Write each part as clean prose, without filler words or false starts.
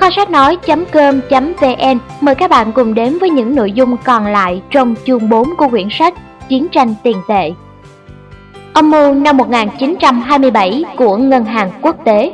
Kho sách nói.com.vn mời các bạn cùng đến với những nội dung còn lại trong chương 4 của quyển sách Chiến tranh tiền tệ. Âm mưu năm 1927 của Ngân hàng Quốc tế.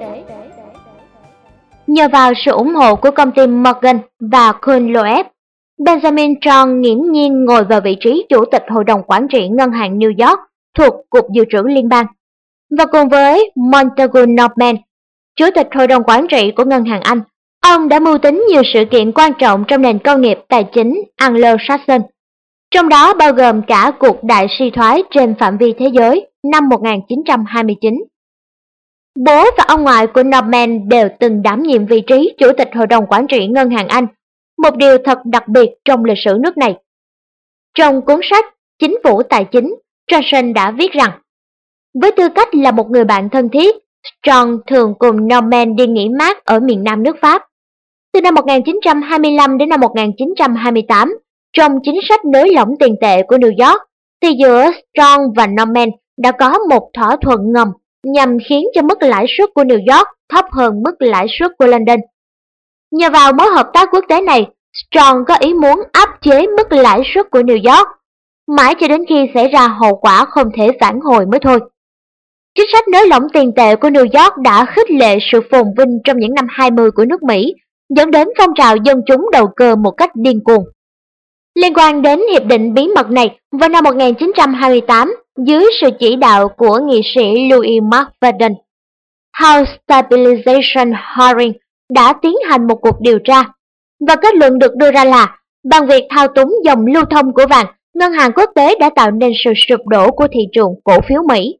Nhờ vào sự ủng hộ của công ty Morgan và Cohen Loeb, Benjamin Strong nghiễm nhiên ngồi vào vị trí Chủ tịch Hội đồng Quản trị Ngân hàng New York thuộc Cục Dự trữ Liên bang, và cùng với Montagu Norman, Chủ tịch Hội đồng Quản trị của Ngân hàng Anh, ông đã mưu tính nhiều sự kiện quan trọng trong nền công nghiệp tài chính Anglo-Saxon, trong đó bao gồm cả cuộc đại suy thoái trên phạm vi thế giới năm 1929. Bố và ông ngoại của Norman đều từng đảm nhiệm vị trí Chủ tịch Hội đồng Quản trị Ngân hàng Anh, một điều thật đặc biệt trong lịch sử nước này. Trong cuốn sách Chính phủ Tài chính, Johnson đã viết rằng, với tư cách là một người bạn thân thiết, Strong thường cùng Norman đi nghỉ mát ở miền Nam nước Pháp. Từ năm 1925 đến năm 1928, trong chính sách nới lỏng tiền tệ của New York, thì giữa Strong và Norman đã có một thỏa thuận ngầm nhằm khiến cho mức lãi suất của New York thấp hơn mức lãi suất của London. Nhờ vào mối hợp tác quốc tế này, Strong có ý muốn áp chế mức lãi suất của New York, mãi cho đến khi xảy ra hậu quả không thể vãn hồi mới thôi. Chính sách nới lỏng tiền tệ của New York đã khích lệ sự phồn vinh trong những năm 20 của nước Mỹ, dẫn đến phong trào dân chúng đầu cơ một cách điên cuồng. Liên quan đến hiệp định bí mật này, vào năm 1928, dưới sự chỉ đạo của nghị sĩ Louis McFadden, House Stabilization Hearing đã tiến hành một cuộc điều tra, và kết luận được đưa ra là bằng việc thao túng dòng lưu thông của vàng, ngân hàng quốc tế đã tạo nên sự sụp đổ của thị trường cổ phiếu Mỹ.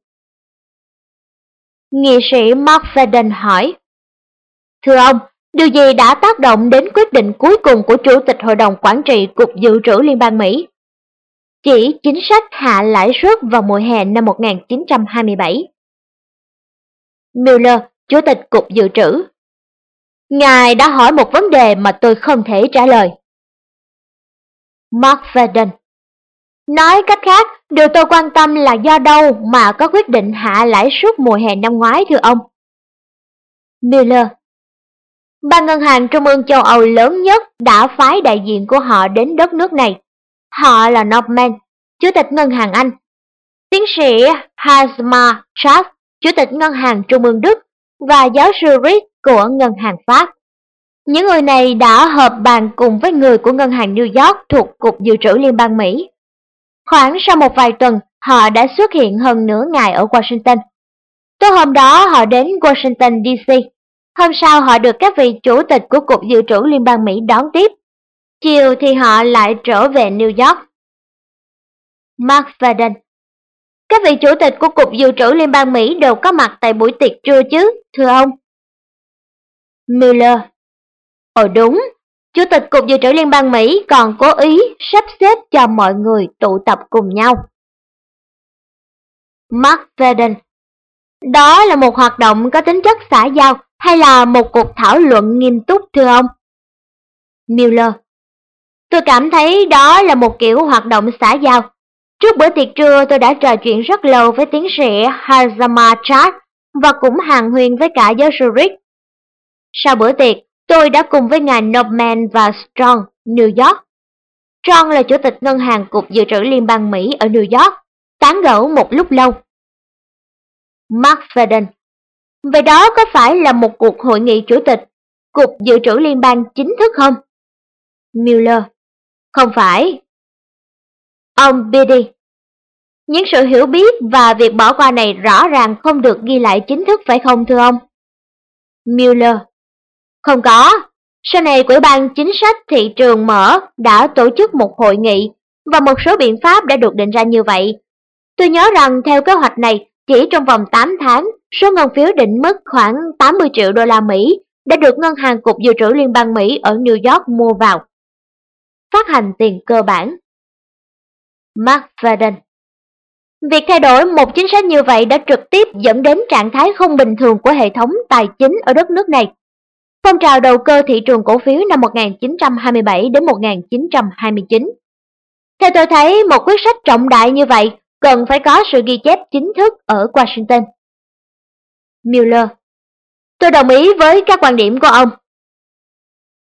Nghị sĩ McFadden hỏi, thưa ông, điều gì đã tác động đến quyết định cuối cùng của Chủ tịch Hội đồng Quản trị Cục Dự trữ Liên bang Mỹ? Chỉ chính sách hạ lãi suất vào mùa hè năm 1927. Miller, Chủ tịch Cục Dự trữ. Ngài đã hỏi một vấn đề mà tôi không thể trả lời. McFadden. Nói cách khác, điều tôi quan tâm là do đâu mà có quyết định hạ lãi suất mùa hè năm ngoái thưa ông? Miller. Ban ngân hàng trung ương châu Âu lớn nhất đã phái đại diện của họ đến đất nước này. Họ là Norman, Chủ tịch Ngân hàng Anh, tiến sĩ Hjalmar Schacht, Chủ tịch Ngân hàng Trung ương Đức, và giáo sư Reed của Ngân hàng Pháp. Những người này đã họp bàn cùng với người của Ngân hàng New York thuộc Cục Dự trữ Liên bang Mỹ. Khoảng sau một vài tuần, họ đã xuất hiện hơn nửa ngày ở Washington. Tối hôm đó họ đến Washington DC. Hôm sau họ được các vị chủ tịch của Cục Dự trữ Liên bang Mỹ đón tiếp. Chiều thì họ lại trở về New York. McFadden. Các vị chủ tịch của Cục Dự trữ Liên bang Mỹ đều có mặt tại buổi tiệc trưa chứ, thưa ông? Miller. Đúng, Chủ tịch Cục Dự trữ Liên bang Mỹ còn cố ý sắp xếp cho mọi người tụ tập cùng nhau. McFadden. Đó là một hoạt động có tính chất xã giao hay là một cuộc thảo luận nghiêm túc thưa ông? Miller. Tôi cảm thấy đó là một kiểu hoạt động xã giao. Trước bữa tiệc trưa tôi đã trò chuyện rất lâu với tiến sĩ Hjalmar Schacht và cũng hàn huyên với cả giáo sư Reed. Sau bữa tiệc, tôi đã cùng với ngài Norman và Strong, New York. Strong là Chủ tịch Ngân hàng Cục Dự trữ Liên bang Mỹ ở New York, tán gẫu một lúc lâu. McFadden. Vậy đó có phải là một cuộc hội nghị chủ tịch Cục Dự trữ Liên bang chính thức không? Miller. Không phải. Ông Beatty. Những sự hiểu biết và việc bỏ qua này rõ ràng không được ghi lại chính thức phải không thưa ông? Miller. Không có. Sau này Ủy ban Chính sách Thị trường Mở đã tổ chức một hội nghị và một số biện pháp đã được định ra như vậy. Tôi nhớ rằng theo kế hoạch này, chỉ trong vòng 8 tháng, số ngân phiếu định mức khoảng 80 triệu đô la Mỹ đã được Ngân hàng Cục Dự trữ Liên bang Mỹ ở New York mua vào. Phát hành tiền cơ bản. McFadden. Việc thay đổi một chính sách như vậy đã trực tiếp dẫn đến trạng thái không bình thường của hệ thống tài chính ở đất nước này. Phong trào đầu cơ thị trường cổ phiếu năm 1927 đến 1929. Theo tôi thấy, một quyết sách trọng đại như vậy cần phải có sự ghi chép chính thức ở Washington. Miller. Tôi đồng ý với các quan điểm của ông.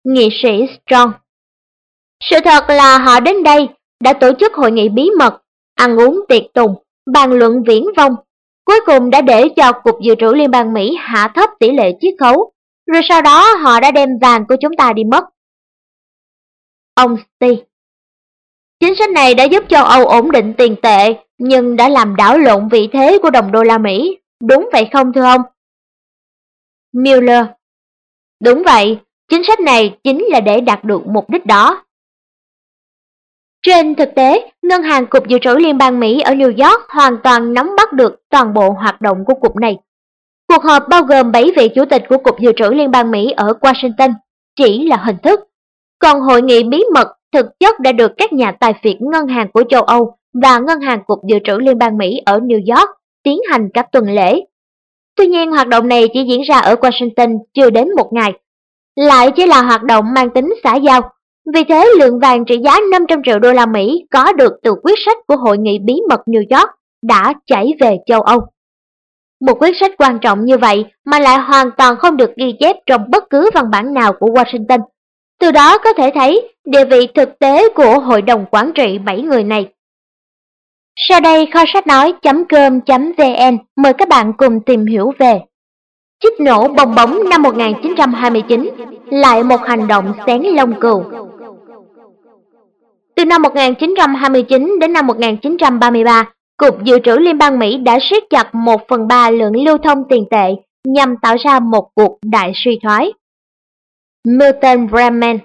nghị sĩ Strong. Sự thật là họ đến đây đã tổ chức hội nghị bí mật, ăn uống tiệc tùng, bàn luận viển vông, cuối cùng đã để cho Cục Dự trữ Liên bang Mỹ hạ thấp tỷ lệ chiết khấu, rồi sau đó họ đã đem vàng của chúng ta đi mất. Ông Steve: chính sách này đã giúp châu Âu ổn định tiền tệ, nhưng đã làm đảo lộn vị thế của đồng đô la Mỹ, đúng vậy không thưa ông? Mueller: đúng vậy, chính sách này chính là để đạt được mục đích đó. Trên thực tế, Ngân hàng Cục Dự trữ Liên bang Mỹ ở New York hoàn toàn nắm bắt được toàn bộ hoạt động của cục này. Cuộc họp bao gồm 7 vị chủ tịch của Cục Dự trữ Liên bang Mỹ ở Washington chỉ là hình thức, còn hội nghị bí mật thực chất đã được các nhà tài phiệt ngân hàng của châu Âu và Ngân hàng Cục Dự trữ Liên bang Mỹ ở New York tiến hành cả tuần lễ. Tuy nhiên, hoạt động này chỉ diễn ra ở Washington chưa đến một ngày, lại chỉ là hoạt động mang tính xã giao. Vì thế, lượng vàng trị giá 500 triệu đô la Mỹ có được từ quyết sách của hội nghị bí mật New York đã chảy về châu Âu. Một quyết sách quan trọng như vậy mà lại hoàn toàn không được ghi chép trong bất cứ văn bản nào của Washington. Từ đó có thể thấy địa vị thực tế của hội đồng quản trị 7 người này. Sau đây kho sách nói.com.vn mời các bạn cùng tìm hiểu về chích nổ bong bóng năm 1929, lại một hành động xén lông cừu. Từ năm 1929 đến năm 1933, Cục Dự trữ Liên bang Mỹ đã siết chặt 1/3 lượng lưu thông tiền tệ nhằm tạo ra một cuộc đại suy thoái. Milton Friedman.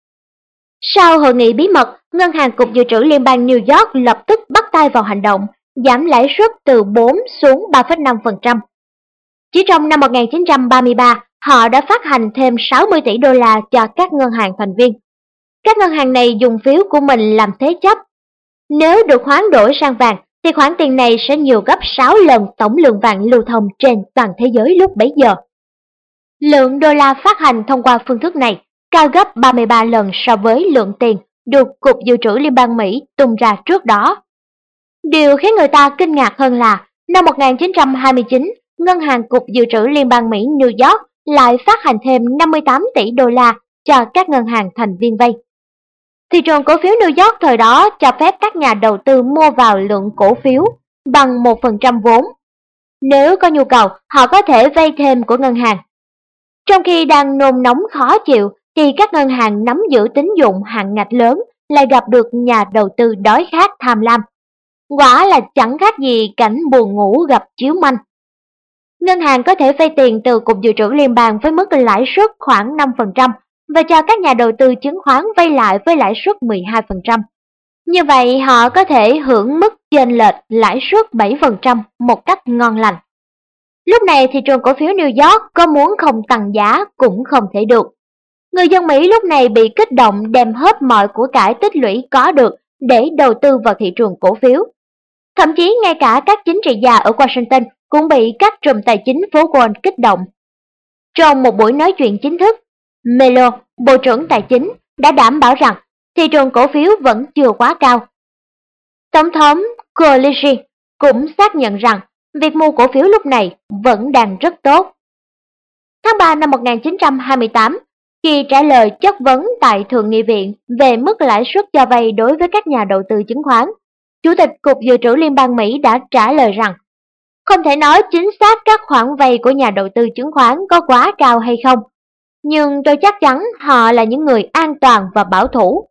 Sau hội nghị bí mật, Ngân hàng Cục Dự trữ Liên bang New York lập tức bắt tay vào hành động, giảm lãi suất từ 4 xuống 3,5%. Chỉ trong năm 1933, họ đã phát hành thêm 60 tỷ đô la cho các ngân hàng thành viên. Các ngân hàng này dùng phiếu của mình làm thế chấp. Nếu được hoán đổi sang vàng, thì khoản tiền này sẽ nhiều gấp 6 lần tổng lượng vàng lưu thông trên toàn thế giới lúc bấy giờ. Lượng đô la phát hành thông qua phương thức này cao gấp 33 lần so với lượng tiền được Cục Dự trữ Liên bang Mỹ tung ra trước đó. Điều khiến người ta kinh ngạc hơn là năm 1929, Ngân hàng Cục Dự trữ Liên bang Mỹ New York lại phát hành thêm 58 tỷ đô la cho các ngân hàng thành viên vay. Thị trường cổ phiếu New York thời đó cho phép các nhà đầu tư mua vào lượng cổ phiếu bằng 1% vốn. Nếu có nhu cầu, họ có thể vay thêm của ngân hàng. Trong khi đang nôn nóng khó chịu, thì các ngân hàng nắm giữ tín dụng hạn ngạch lớn lại gặp được nhà đầu tư đói khát tham lam. Quả là chẳng khác gì cảnh buồn ngủ gặp chiếu manh. Ngân hàng có thể vay tiền từ Cục Dự trữ Liên bang với mức lãi suất khoảng 5% và cho các nhà đầu tư chứng khoán vay lại với lãi suất 12%. Như vậy họ có thể hưởng mức chênh lệch lãi suất 7% một cách ngon lành. Lúc này thị trường cổ phiếu New York có muốn không tăng giá cũng không thể được. Người dân Mỹ lúc này bị kích động đem hết mọi của cải tích lũy có được để đầu tư vào thị trường cổ phiếu. Thậm chí ngay cả các chính trị gia ở Washington cũng bị các trùm tài chính phố Wall kích động. Trong một buổi nói chuyện chính thức, Melo, Bộ trưởng Tài chính, đã đảm bảo rằng thị trường cổ phiếu vẫn chưa quá cao. Tổng thống Coolidge cũng xác nhận rằng việc mua cổ phiếu lúc này vẫn đang rất tốt. Tháng 3 năm 1928, khi trả lời chất vấn tại Thượng nghị viện về mức lãi suất cho vay đối với các nhà đầu tư chứng khoán, Chủ tịch Cục Dự trữ Liên bang Mỹ đã trả lời rằng không thể nói chính xác các khoản vay của nhà đầu tư chứng khoán có quá cao hay không, nhưng tôi chắc chắn họ là những người an toàn và bảo thủ.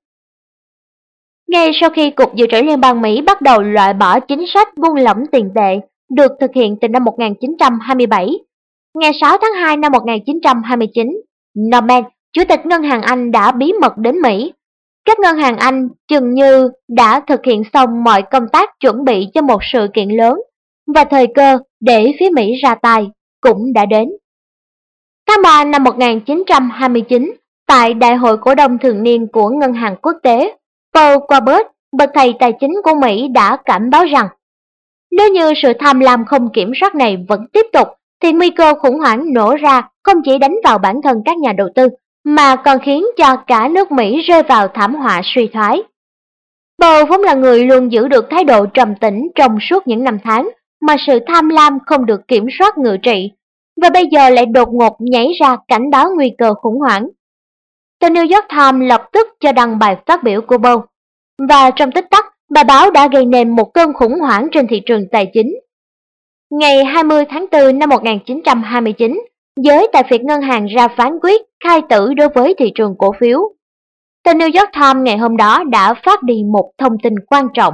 Ngay sau khi Cục Dự trữ Liên bang Mỹ bắt đầu loại bỏ chính sách buông lỏng tiền tệ được thực hiện từ năm 1927, ngày 6 tháng 2 năm 1929, Norman, Chủ tịch Ngân hàng Anh đã bí mật đến Mỹ. Các ngân hàng Anh chừng như đã thực hiện xong mọi công tác chuẩn bị cho một sự kiện lớn, và thời cơ để phía Mỹ ra tay cũng đã đến. Tháng 3 năm 1929, tại Đại hội cổ đông thường niên của Ngân hàng Quốc tế, Paul Quabert, bậc thầy tài chính của Mỹ đã cảnh báo rằng nếu như sự tham lam không kiểm soát này vẫn tiếp tục, thì nguy cơ khủng hoảng nổ ra không chỉ đánh vào bản thân các nhà đầu tư, mà còn khiến cho cả nước Mỹ rơi vào thảm họa suy thoái. Paul vốn là người luôn giữ được thái độ trầm tĩnh trong suốt những năm tháng mà sự tham lam không được kiểm soát ngự trị, và bây giờ lại đột ngột nhảy ra cảnh báo nguy cơ khủng hoảng. tờ New York Times lập tức cho đăng bài phát biểu của Ball, và trong tích tắc, bài báo đã gây nên một cơn khủng hoảng trên thị trường tài chính. Ngày 20 tháng 4 năm 1929, giới tài phiệt ngân hàng ra phán quyết khai tử đối với thị trường cổ phiếu. Tờ New York Times ngày hôm đó đã phát đi một thông tin quan trọng.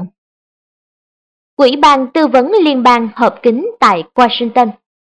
Ủy ban Tư vấn Liên bang họp kín tại Washington.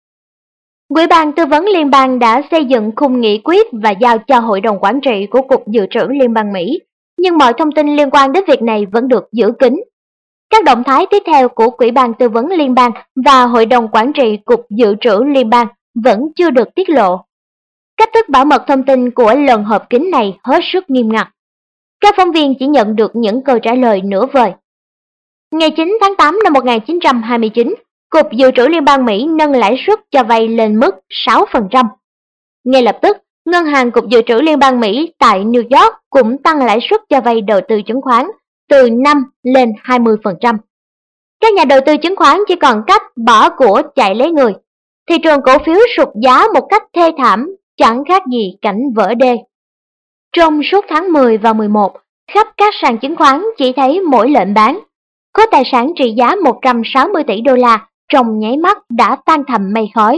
Ủy ban Tư vấn Liên bang đã xây dựng khung nghị quyết và giao cho Hội đồng Quản trị của Cục Dự trữ Liên bang Mỹ, nhưng mọi thông tin liên quan đến việc này vẫn được giữ kín. Các động thái tiếp theo của Ủy ban Tư vấn Liên bang và Hội đồng Quản trị Cục Dự trữ Liên bang vẫn chưa được tiết lộ. Cách thức bảo mật thông tin của lần họp kín này hết sức nghiêm ngặt. Các phóng viên chỉ nhận được những câu trả lời nửa vời. Ngày 9 tháng 8 năm 1929, Cục Dự trữ Liên bang Mỹ nâng lãi suất cho vay lên mức 6%. Ngay lập tức, Ngân hàng Cục Dự trữ Liên bang Mỹ tại New York cũng tăng lãi suất cho vay đầu tư chứng khoán từ 5 lên 20%. Các nhà đầu tư chứng khoán chỉ còn cách bỏ của chạy lấy người. Thị trường cổ phiếu sụt giá một cách thê thảm, chẳng khác gì cảnh vỡ đê. Trong suốt tháng 10 và 11, khắp các sàn chứng khoán chỉ thấy mỗi lệnh bán. Khối tài sản trị giá 160 tỷ đô la trong nháy mắt đã tan thành mây khói.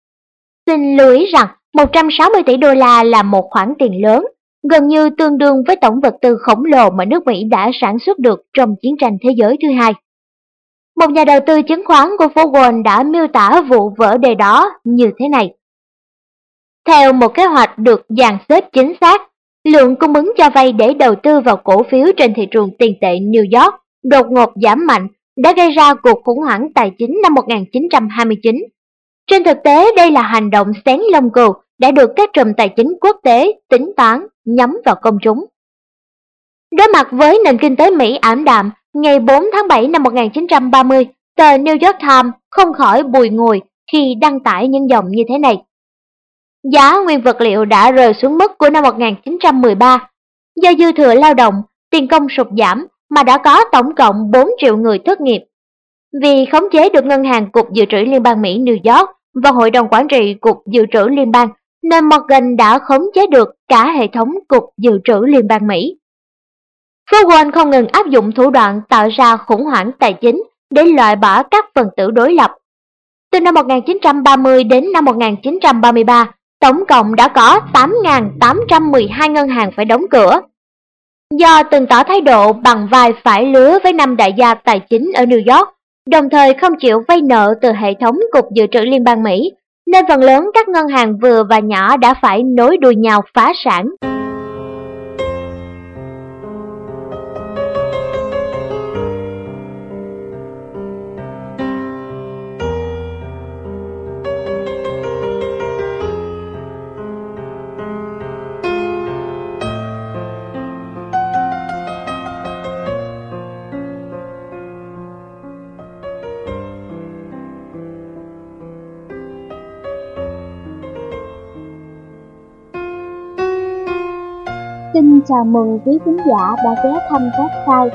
Xin lưu ý rằng 160 tỷ đô la là một khoản tiền lớn, gần như tương đương với tổng vật tư khổng lồ mà nước Mỹ đã sản xuất được trong chiến tranh thế giới thứ hai. Một nhà đầu tư chứng khoán của phố Wall đã miêu tả vụ vỡ đê đó như thế này. Theo một kế hoạch được dàn xếp chính xác, lượng cung ứng cho vay để đầu tư vào cổ phiếu trên thị trường tiền tệ New York đột ngột giảm mạnh đã gây ra cuộc khủng hoảng tài chính năm 1929. Trên thực tế, đây là hành động xén lông cừu đã được các trùm tài chính quốc tế tính toán nhắm vào công chúng. Đối mặt với nền kinh tế Mỹ ảm đạm, ngày 4 tháng 7 năm 1930, tờ New York Times không khỏi bùi ngùi khi đăng tải những dòng như thế này. Giá nguyên vật liệu đã rơi xuống mức của năm 1913. Do dư thừa lao động, tiền công sụt giảm mà đã có tổng cộng 4 triệu người thất nghiệp. Vì khống chế được Ngân hàng Cục Dự trữ Liên bang Mỹ New York và Hội đồng Quản trị Cục Dự trữ Liên bang, nên Morgan đã khống chế được cả hệ thống Cục Dự trữ Liên bang Mỹ. Phố Wall không ngừng áp dụng thủ đoạn tạo ra khủng hoảng tài chính để loại bỏ các phần tử đối lập. Từ năm 1930 đến năm 1933, tổng cộng đã có 8.812 ngân hàng phải đóng cửa. Do từng tỏ thái độ bằng vai phải lứa với 5 đại gia tài chính ở New York, đồng thời không chịu vay nợ từ hệ thống Cục Dự trữ Liên bang Mỹ, nên phần lớn các ngân hàng vừa và nhỏ đã phải nối đuôi nhau phá sản. Xin chào mừng quý khán giả đã ghé thăm website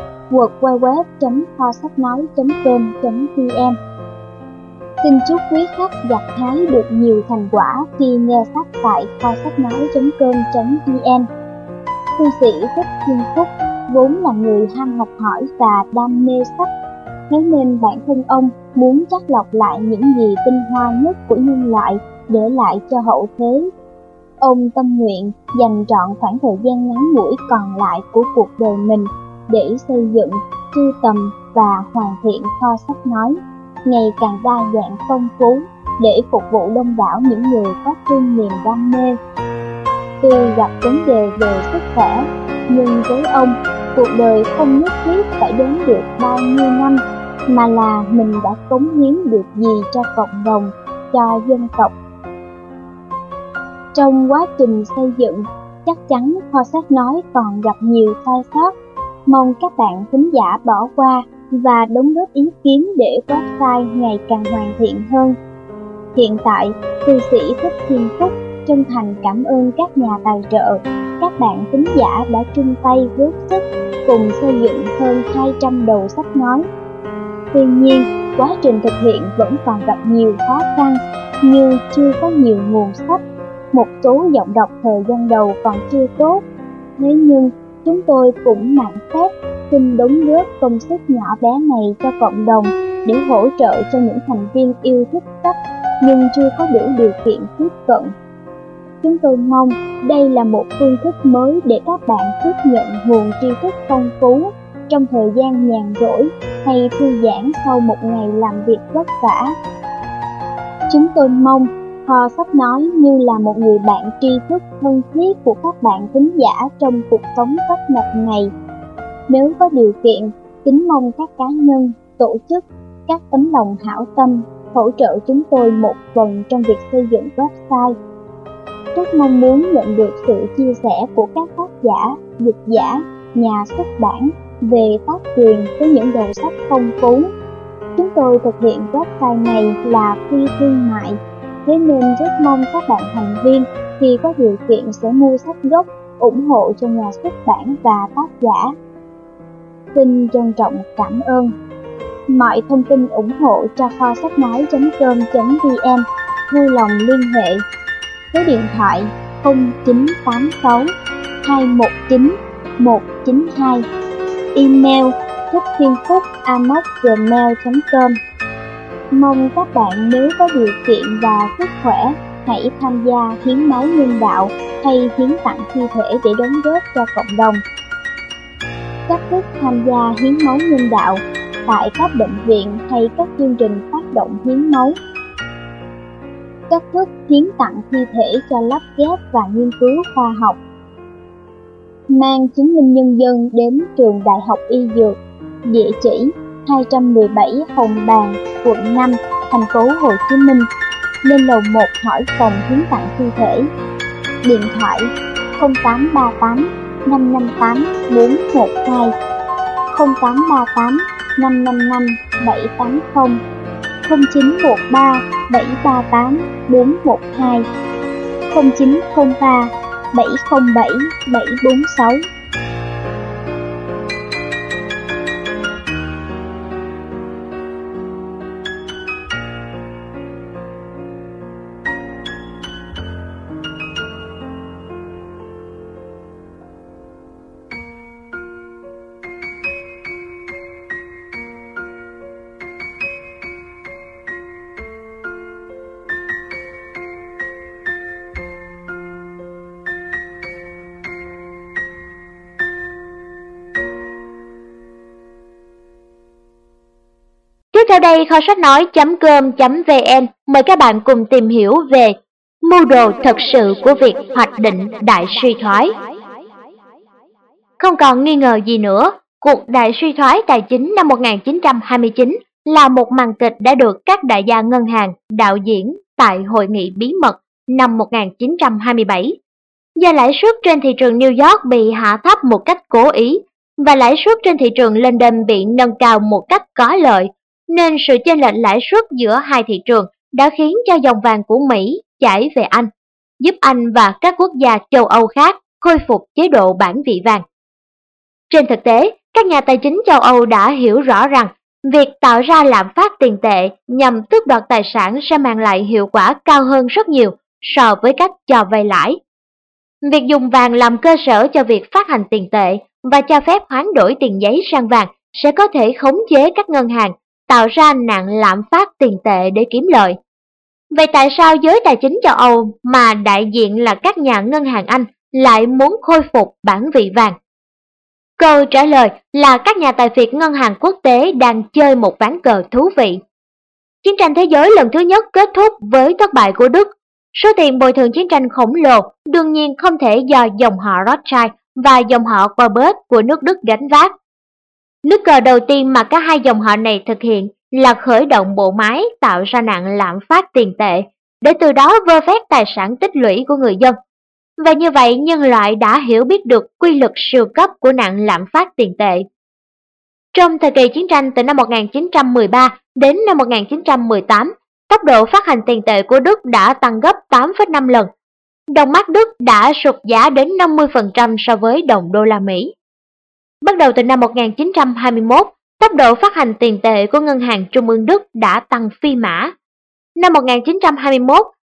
www.kho-sách-nói.com.vn. Xin chúc quý khách gặt hái được nhiều thành quả khi nghe sách tại kho-sách-nói.com.vn. Thư sĩ Thích Thiên Phúc vốn là người ham học hỏi và đam mê sách, thế nên bản thân ông muốn chắt lọc lại những gì tinh hoa nhất của nhân loại để lại cho hậu thế. Ông tâm nguyện dành trọn khoảng thời gian ngắn ngủi còn lại của cuộc đời mình để xây dựng, sưu tầm và hoàn thiện kho sách nói ngày càng đa dạng phong phú để phục vụ đông đảo những người có chung niềm đam mê. Tuy gặp vấn đề về sức khỏe, nhưng với ông, cuộc đời không nhất thiết phải đến được bao nhiêu năm, mà là mình đã cống hiến được gì cho cộng đồng, cho dân tộc. Trong quá trình xây dựng, chắc chắn kho sách nói còn gặp nhiều sai sót. Mong các bạn thính giả bỏ qua và đóng góp ý kiến để website ngày càng hoàn thiện hơn. Hiện tại, thư sĩ Thích Thiên Phúc chân thành cảm ơn các nhà tài trợ, các bạn thính giả đã chung tay góp sức cùng xây dựng hơn 200 đầu sách nói. Tuy nhiên, quá trình thực hiện vẫn còn gặp nhiều khó khăn như chưa có nhiều nguồn sách, Một số giọng đọc thời gian đầu còn chưa tốt, thế nhưng chúng tôi cũng mạn phép xin đóng góp công sức nhỏ bé này cho cộng đồng để hỗ trợ cho những thành viên yêu thích sách nhưng chưa có đủ điều kiện tiếp cận. Chúng tôi mong đây là một phương thức mới để các bạn tiếp nhận nguồn tri thức phong phú trong thời gian nhàn rỗi hay thư giãn sau một ngày làm việc vất vả. Chúng tôi mong Kho Sách Nói như là một người bạn tri thức thân thiết của các bạn thính giả trong cuộc sống tấp nập này. Nếu có điều kiện, kính mong các cá nhân, tổ chức, các tấm lòng hảo tâm hỗ trợ chúng tôi một phần trong việc xây dựng website. Rất mong muốn nhận được sự chia sẻ của các tác giả, dịch giả, nhà xuất bản về tác quyền với những đầu sách phong phú. Chúng tôi thực hiện website này là phi thương mại, thế nên rất mong các bạn thành viên khi có điều kiện sẽ mua sách gốc, ủng hộ cho nhà xuất bản và tác giả. Xin trân trọng cảm ơn. Mọi thông tin ủng hộ cho kho sách nói.com.vn vui lòng liên hệ. Số điện thoại 0986 219 192. Email thútphienphúc@gmail.com. Mong các bạn nếu có điều kiện và sức khỏe hãy tham gia hiến máu nhân đạo hay hiến tặng thi thể để đóng góp cho cộng đồng. Cách thức tham gia hiến máu nhân đạo tại các bệnh viện hay các chương trình phát động hiến máu. Cách thức hiến tặng thi thể cho lắp ghép và nghiên cứu khoa học. Mang chứng minh nhân dân đến trường Đại học Y Dược, địa chỉ 217 Hồng Bàng, quận 5, thành phố Hồ Chí Minh, lên lầu 1 hỏi phòng hiến tặng thi thể. Điện thoại 0838 558 412, 0838 555 780, 0913 738 412, 0903 707 746. Tiếp theo đây, kho sách nói.com.vn mời các bạn cùng tìm hiểu về mưu đồ thật sự của việc hoạch định đại suy thoái. Không còn nghi ngờ gì nữa, cuộc đại suy thoái tài chính năm 1929 là một màn kịch đã được các đại gia ngân hàng đạo diễn tại hội nghị bí mật năm 1927. Do lãi suất trên thị trường New York bị hạ thấp một cách cố ý và lãi suất trên thị trường London bị nâng cao một cách có lợi, nên sự chênh lệch lãi suất giữa hai thị trường đã khiến cho dòng vàng của Mỹ chảy về Anh, giúp Anh và các quốc gia châu Âu khác khôi phục chế độ bản vị vàng. Trên thực tế, các nhà tài chính châu Âu đã hiểu rõ rằng việc tạo ra lạm phát tiền tệ nhằm tước đoạt tài sản sẽ mang lại hiệu quả cao hơn rất nhiều so với cách cho vay lãi. Việc dùng vàng làm cơ sở cho việc phát hành tiền tệ và cho phép hoán đổi tiền giấy sang vàng sẽ có thể khống chế các ngân hàng tạo ra nạn lạm phát tiền tệ để kiếm lợi. Vậy tại sao giới tài chính châu Âu mà đại diện là các nhà ngân hàng Anh lại muốn khôi phục bản vị vàng? Câu trả lời là các nhà tài phiệt ngân hàng quốc tế đang chơi một ván cờ thú vị. Chiến tranh thế giới lần thứ nhất kết thúc với thất bại của Đức. Số tiền bồi thường chiến tranh khổng lồ đương nhiên không thể do dòng họ Rothschild và dòng họ Corbett của nước Đức gánh vác. Nước cờ đầu tiên mà cả hai dòng họ này thực hiện là khởi động bộ máy tạo ra nạn lạm phát tiền tệ, để từ đó vơ vét tài sản tích lũy của người dân. Và như vậy nhân loại đã hiểu biết được quy luật siêu cấp của nạn lạm phát tiền tệ. Trong thời kỳ chiến tranh từ năm 1913 đến năm 1918, tốc độ phát hành tiền tệ của Đức đã tăng gấp 8,5 lần. Đồng mark Đức đã sụt giá đến 50% so với đồng đô la Mỹ. Bắt đầu từ năm 1921, tốc độ phát hành tiền tệ của Ngân hàng Trung ương Đức đã tăng phi mã. Năm 1921,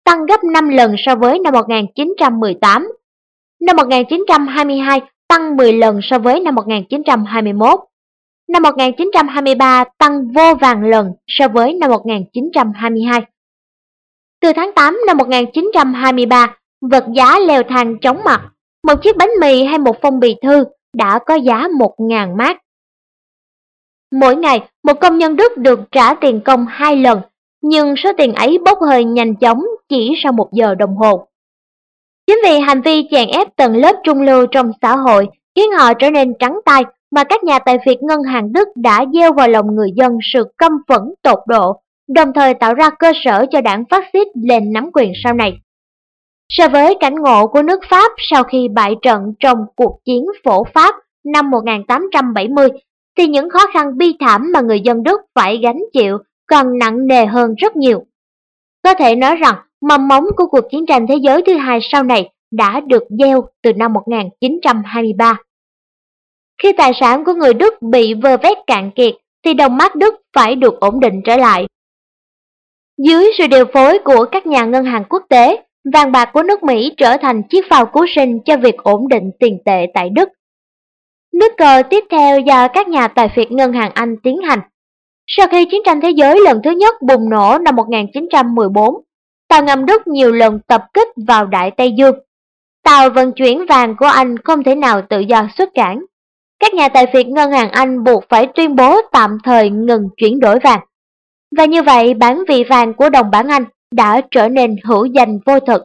tăng gấp 5 lần so với năm 1918. Năm 1922 tăng 10 lần so với năm 1921. Năm 1923 tăng vô vàn lần so với năm 1922. Từ tháng 8 năm 1923, vật giá leo thang chóng mặt. Một chiếc bánh mì hay một phong bì thư đã có giá 1.000 mark. Mỗi ngày, một công nhân Đức được trả tiền công 2 lần, nhưng số tiền ấy bốc hơi nhanh chóng chỉ sau 1 giờ đồng hồ. Chính vì hành vi chèn ép tầng lớp trung lưu trong xã hội khiến họ trở nên trắng tay, mà các nhà tài phiệt ngân hàng Đức đã gieo vào lòng người dân sự căm phẫn tột độ, đồng thời tạo ra cơ sở cho đảng phát xít lên nắm quyền sau này. So với cảnh ngộ của nước Pháp sau khi bại trận trong cuộc chiến phổ Pháp năm 1870, thì những khó khăn bi thảm mà người dân Đức phải gánh chịu còn nặng nề hơn rất nhiều. Có thể nói rằng mầm mống của cuộc chiến tranh thế giới thứ hai sau này đã được gieo từ năm 1923. Khi tài sản của người Đức bị vơ vét cạn kiệt, thì đồng mark Đức phải được ổn định trở lại. Dưới sự điều phối của các nhà ngân hàng quốc tế, vàng bạc của nước Mỹ trở thành chiếc phao cứu sinh cho việc ổn định tiền tệ tại Đức. Nước cờ tiếp theo do các nhà tài phiệt ngân hàng Anh tiến hành. Sau khi chiến tranh thế giới lần thứ nhất bùng nổ năm 1914, tàu ngầm Đức nhiều lần tập kích vào Đại Tây Dương. Tàu vận chuyển vàng của Anh không thể nào tự do xuất cảng. Các nhà tài phiệt ngân hàng Anh buộc phải tuyên bố tạm thời ngừng chuyển đổi vàng. Và như vậy, bản vị vàng của đồng bảng Anh đã trở nên hữu danh vô thực.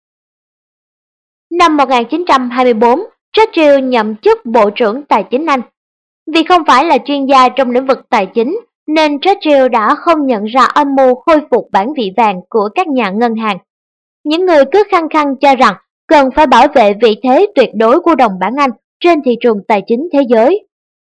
Năm 1924, Churchill nhậm chức Bộ trưởng Tài chính Anh. Vì không phải là chuyên gia trong lĩnh vực tài chính, nên Churchill đã không nhận ra âm mưu khôi phục bản vị vàng của các nhà ngân hàng. Những người cứ khăng khăng cho rằng cần phải bảo vệ vị thế tuyệt đối của đồng bảng Anh trên thị trường tài chính thế giới.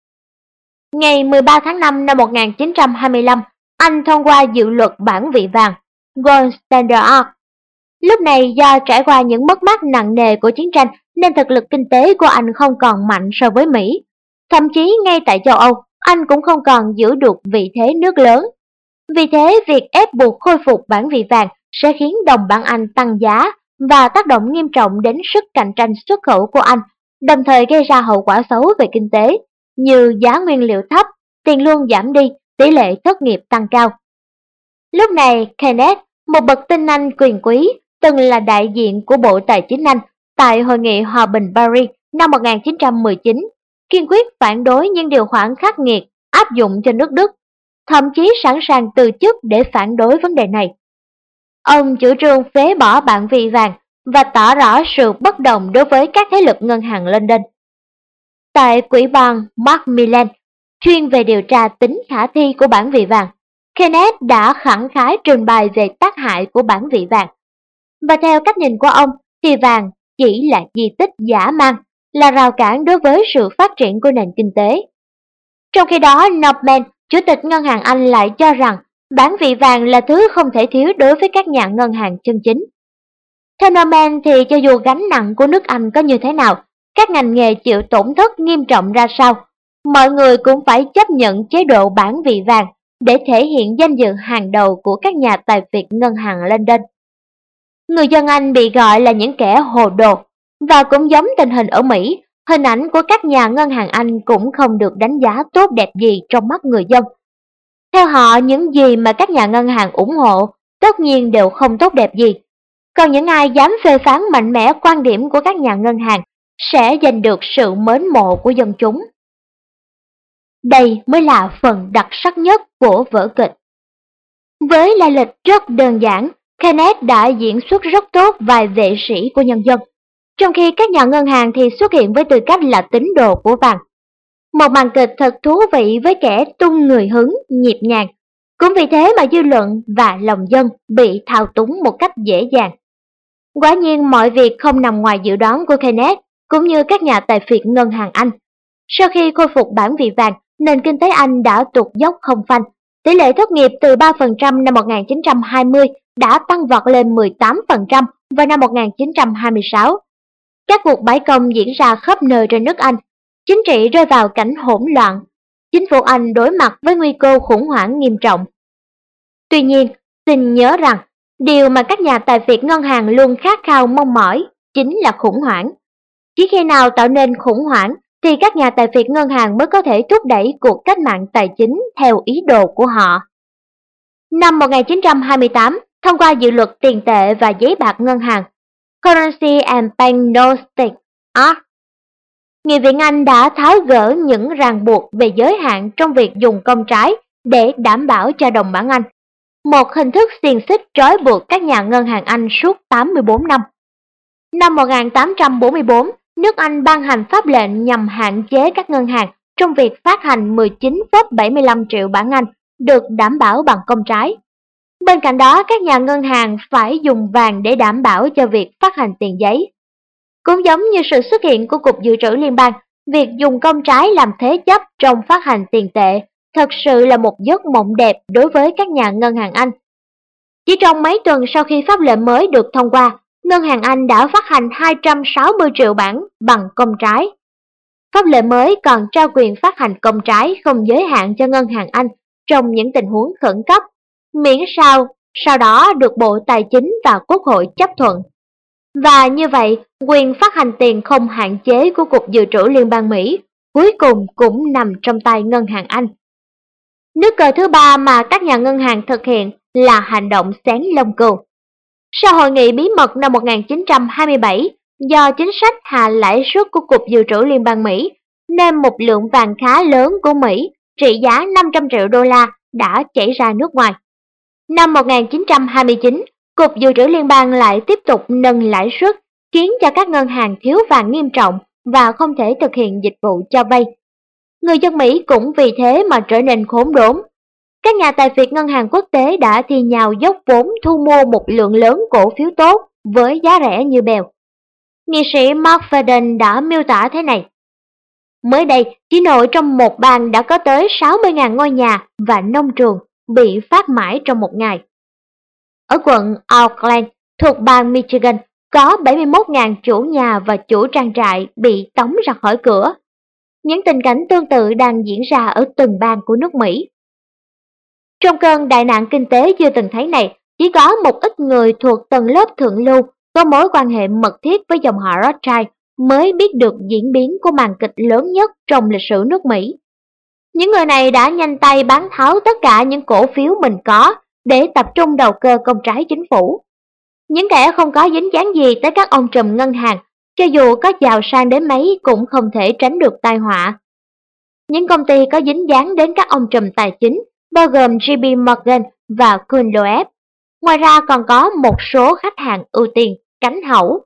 Ngày 13 tháng 5 năm 1925, Anh thông qua dự luật bản vị vàng, Gold Standard Act. Lúc này do trải qua những mất mát nặng nề của chiến tranh nên thực lực kinh tế của Anh không còn mạnh so với Mỹ. Thậm chí ngay tại châu Âu, Anh cũng không còn giữ được vị thế nước lớn. Vì thế, việc ép buộc khôi phục bản vị vàng sẽ khiến đồng bảng Anh tăng giá và tác động nghiêm trọng đến sức cạnh tranh xuất khẩu của Anh, đồng thời gây ra hậu quả xấu về kinh tế, như giá nguyên liệu thấp, tiền lương giảm đi, tỷ lệ thất nghiệp tăng cao. Lúc này, Kenneth, một bậc tinh Anh quyền quý, từng là đại diện của Bộ Tài chính Anh tại Hội nghị Hòa bình Paris năm 1919, kiên quyết phản đối những điều khoản khắc nghiệt áp dụng cho nước Đức, thậm chí sẵn sàng từ chức để phản đối vấn đề này. Ông chủ trương phế bỏ bản vị vàng và tỏ rõ sự bất đồng đối với các thế lực ngân hàng London. Tại Ủy ban Macmillan, chuyên về điều tra tính khả thi của bản vị vàng, Kenneth đã khẳng khái trình bày về tác hại của bản vị vàng. Và theo cách nhìn của ông, thì vàng chỉ là di tích dã man, là rào cản đối với sự phát triển của nền kinh tế. Trong khi đó, Norman, Chủ tịch Ngân hàng Anh lại cho rằng bản vị vàng là thứ không thể thiếu đối với các nhà ngân hàng chân chính. Theo Norman thì cho dù gánh nặng của nước Anh có như thế nào, các ngành nghề chịu tổn thất nghiêm trọng ra sao, mọi người cũng phải chấp nhận chế độ bản vị vàng để thể hiện danh dự hàng đầu của các nhà tài phiệt ngân hàng London. Người dân Anh bị gọi là những kẻ hồ đồ, và cũng giống tình hình ở Mỹ, hình ảnh của các nhà ngân hàng Anh cũng không được đánh giá tốt đẹp gì trong mắt người dân. Theo họ, những gì mà các nhà ngân hàng ủng hộ tất nhiên đều không tốt đẹp gì. Còn những ai dám phê phán mạnh mẽ quan điểm của các nhà ngân hàng sẽ giành được sự mến mộ của dân chúng. Đây mới là phần đặc sắc nhất của vở kịch. Với lai lịch rất đơn giản, Kenneth đã diễn xuất rất tốt vai vệ sĩ của nhân dân, trong khi các nhà ngân hàng thì xuất hiện với tư cách là tín đồ của vàng. Một màn kịch thật thú vị với kẻ tung người hứng, nhịp nhàng. Cũng vì thế mà dư luận và lòng dân bị thao túng một cách dễ dàng. Quả nhiên mọi việc không nằm ngoài dự đoán của Kenneth cũng như các nhà tài phiệt ngân hàng Anh. Sau khi khôi phục bản vị vàng, nền kinh tế Anh đã tụt dốc không phanh. Tỷ lệ thất nghiệp từ 3% năm 1920 đã tăng vọt lên 18% vào năm 1926. Các cuộc bãi công diễn ra khắp nơi trên nước Anh. Chính trị rơi vào cảnh hỗn loạn. Chính phủ Anh đối mặt với nguy cơ khủng hoảng nghiêm trọng. Tuy nhiên, xin nhớ rằng, Điều mà các nhà tài phiệt ngân hàng luôn khát khao mong mỏi chính là khủng hoảng. Chỉ khi nào tạo nên khủng hoảng thì các nhà tài phiệt ngân hàng mới có thể thúc đẩy cuộc cách mạng tài chính theo ý đồ của họ. Năm 1928, thông qua dự luật tiền tệ và giấy bạc ngân hàng Currency and Banknotes Act, Nghị viện Anh đã tháo gỡ những ràng buộc về giới hạn trong việc dùng công trái để đảm bảo cho đồng bảng Anh, một hình thức xiềng xích trói buộc các nhà ngân hàng Anh suốt 84 năm. Năm 1844, nước Anh ban hành pháp lệnh nhằm hạn chế các ngân hàng trong việc phát hành 19,75 triệu bảng Anh được đảm bảo bằng công trái. Bên cạnh đó, các nhà ngân hàng phải dùng vàng để đảm bảo cho việc phát hành tiền giấy. Cũng giống như sự xuất hiện của Cục Dự trữ Liên bang, việc dùng công trái làm thế chấp trong phát hành tiền tệ thật sự là một giấc mộng đẹp đối với các nhà ngân hàng Anh. Chỉ trong mấy tuần sau khi pháp lệnh mới được thông qua, ngân hàng Anh đã phát hành 260 triệu bảng bằng công trái. Pháp lệnh mới còn trao quyền phát hành công trái không giới hạn cho ngân hàng Anh trong những tình huống khẩn cấp, miễn sau đó được Bộ Tài chính và Quốc hội chấp thuận. Và như vậy, quyền phát hành tiền không hạn chế của Cục Dự trữ Liên bang Mỹ cuối cùng cũng nằm trong tay ngân hàng Anh. Nước cờ thứ ba mà các nhà ngân hàng thực hiện là hành động xén lông cừu. Sau hội nghị bí mật năm 1927, do chính sách hạ lãi suất của Cục Dự trữ Liên bang Mỹ, nên một lượng vàng khá lớn của Mỹ trị giá 500 triệu đô la đã chảy ra nước ngoài. Năm 1929, Cục Dự trữ Liên bang lại tiếp tục nâng lãi suất, khiến cho các ngân hàng thiếu vàng nghiêm trọng và không thể thực hiện dịch vụ cho vay. Người dân Mỹ cũng vì thế mà trở nên khốn đốn. Các nhà tài phiệt ngân hàng quốc tế đã thi nhau dốc vốn thu mua một lượng lớn cổ phiếu tốt với giá rẻ như bèo. Nghị sĩ Mark Fadden đã miêu tả thế này: mới đây, chỉ nội trong một bang đã có tới 60.000 ngôi nhà và nông trường bị phát mãi trong một ngày. Ở quận Auckland, thuộc bang Michigan, có 71.000 chủ nhà và chủ trang trại bị tống ra khỏi cửa. Những tình cảnh tương tự đang diễn ra ở từng bang của nước Mỹ. Trong cơn đại nạn kinh tế chưa từng thấy này, chỉ có một ít người thuộc tầng lớp thượng lưu có mối quan hệ mật thiết với dòng họ Rothschild mới biết được diễn biến của màn kịch lớn nhất trong lịch sử nước Mỹ. Những người này đã nhanh tay bán tháo tất cả những cổ phiếu mình có để tập trung đầu cơ công trái chính phủ. Những kẻ không có dính dáng gì tới các ông trùm ngân hàng, cho dù có giàu sang đến mấy cũng không thể tránh được tai họa. Những công ty có dính dáng đến các ông trùm tài chính, bao gồm JP Morgan và Kuhn Loeb. Ngoài ra còn có một số khách hàng ưu tiên, cánh hậu.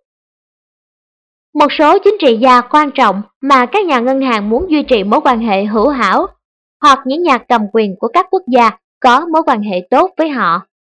Một số chính trị gia quan trọng mà các nhà ngân hàng muốn duy trì mối quan hệ hữu hảo, hoặc những nhà cầm quyền của các quốc gia có mối quan hệ tốt với họ.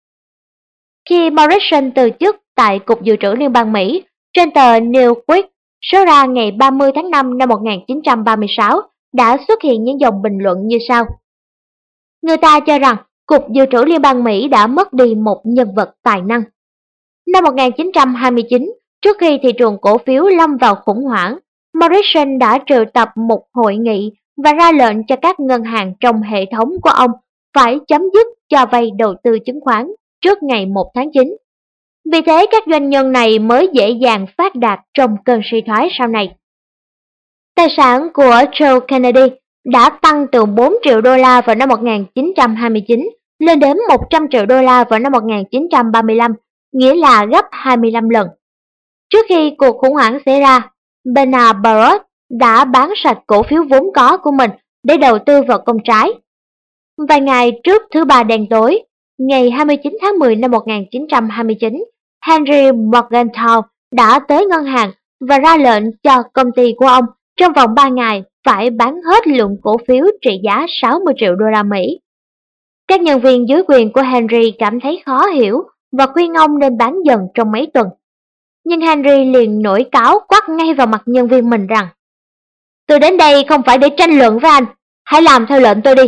Khi Morrison từ chức tại Cục Dự trữ Liên bang Mỹ, trên tờ Newsweek số ra ngày 30 tháng 5 năm 1936 đã xuất hiện những dòng bình luận như sau. Người ta cho rằng Cục Dự trữ Liên bang Mỹ đã mất đi một nhân vật tài năng. Năm 1929, trước khi thị trường cổ phiếu lâm vào khủng hoảng, Morrison đã triệu tập một hội nghị và ra lệnh cho các ngân hàng trong hệ thống của ông phải chấm dứt cho vay đầu tư chứng khoán trước ngày 1 tháng 9. Vì thế các doanh nhân này mới dễ dàng phát đạt trong cơn suy thoái sau này. Tài sản của Joe Kennedy đã tăng từ 4 triệu đô la vào năm 1929 lên đến 100 triệu đô la vào năm 1935, nghĩa là gấp 25 lần. Trước khi cuộc khủng hoảng xảy ra, Bernard Baruch đã bán sạch cổ phiếu vốn có của mình để đầu tư vào công trái. Vài ngày trước thứ Ba đen tối, ngày 29 tháng 10 năm 1929, Henry Morgenthau đã tới ngân hàng và ra lệnh cho công ty của ông trong vòng 3 ngày phải bán hết lượng cổ phiếu trị giá 60 triệu đô la Mỹ. Các nhân viên dưới quyền của Henry cảm thấy khó hiểu và khuyên ông nên bán dần trong mấy tuần. Nhưng Henry liền nổi cáu quát ngay vào mặt nhân viên mình rằng: tôi đến đây không phải để tranh luận với anh, hãy làm theo lệnh tôi đi.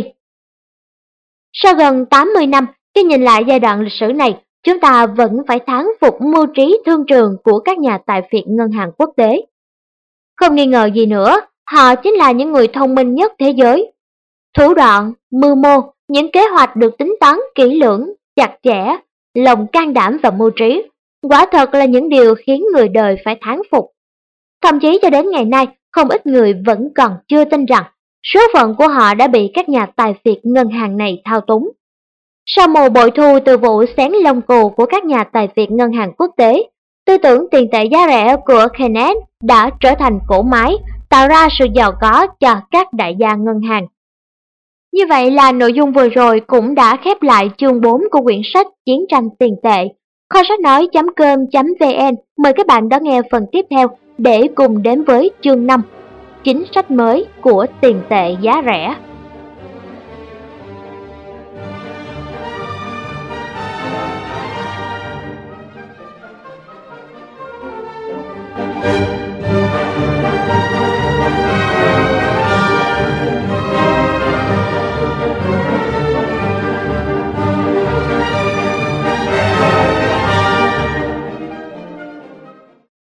Sau gần 80 năm, khi nhìn lại giai đoạn lịch sử này, chúng ta vẫn phải thán phục mưu trí thương trường của các nhà tài phiệt ngân hàng quốc tế. Không nghi ngờ gì nữa, họ chính là những người thông minh nhất thế giới. Thủ đoạn, mưu mô, những kế hoạch được tính toán kỹ lưỡng, chặt chẽ, lòng can đảm và mưu trí, quả thật là những điều khiến người đời phải thán phục. Thậm chí cho đến ngày nay, không ít người vẫn còn chưa tin rằng số phận của họ đã bị các nhà tài phiệt ngân hàng này thao túng. Sau mùa bội thu từ vụ xén lông cừu của các nhà tài phiệt ngân hàng quốc tế, tư tưởng tiền tệ giá rẻ của Keynes đã trở thành cỗ máy, tạo ra sự giàu có cho các đại gia ngân hàng. Như vậy là nội dung vừa rồi cũng đã khép lại chương 4 của quyển sách Chiến tranh tiền tệ. Kho sách nói.com.vn mời các bạn đón nghe phần tiếp theo để cùng đến với chương 5, chính sách mới của tiền tệ giá rẻ.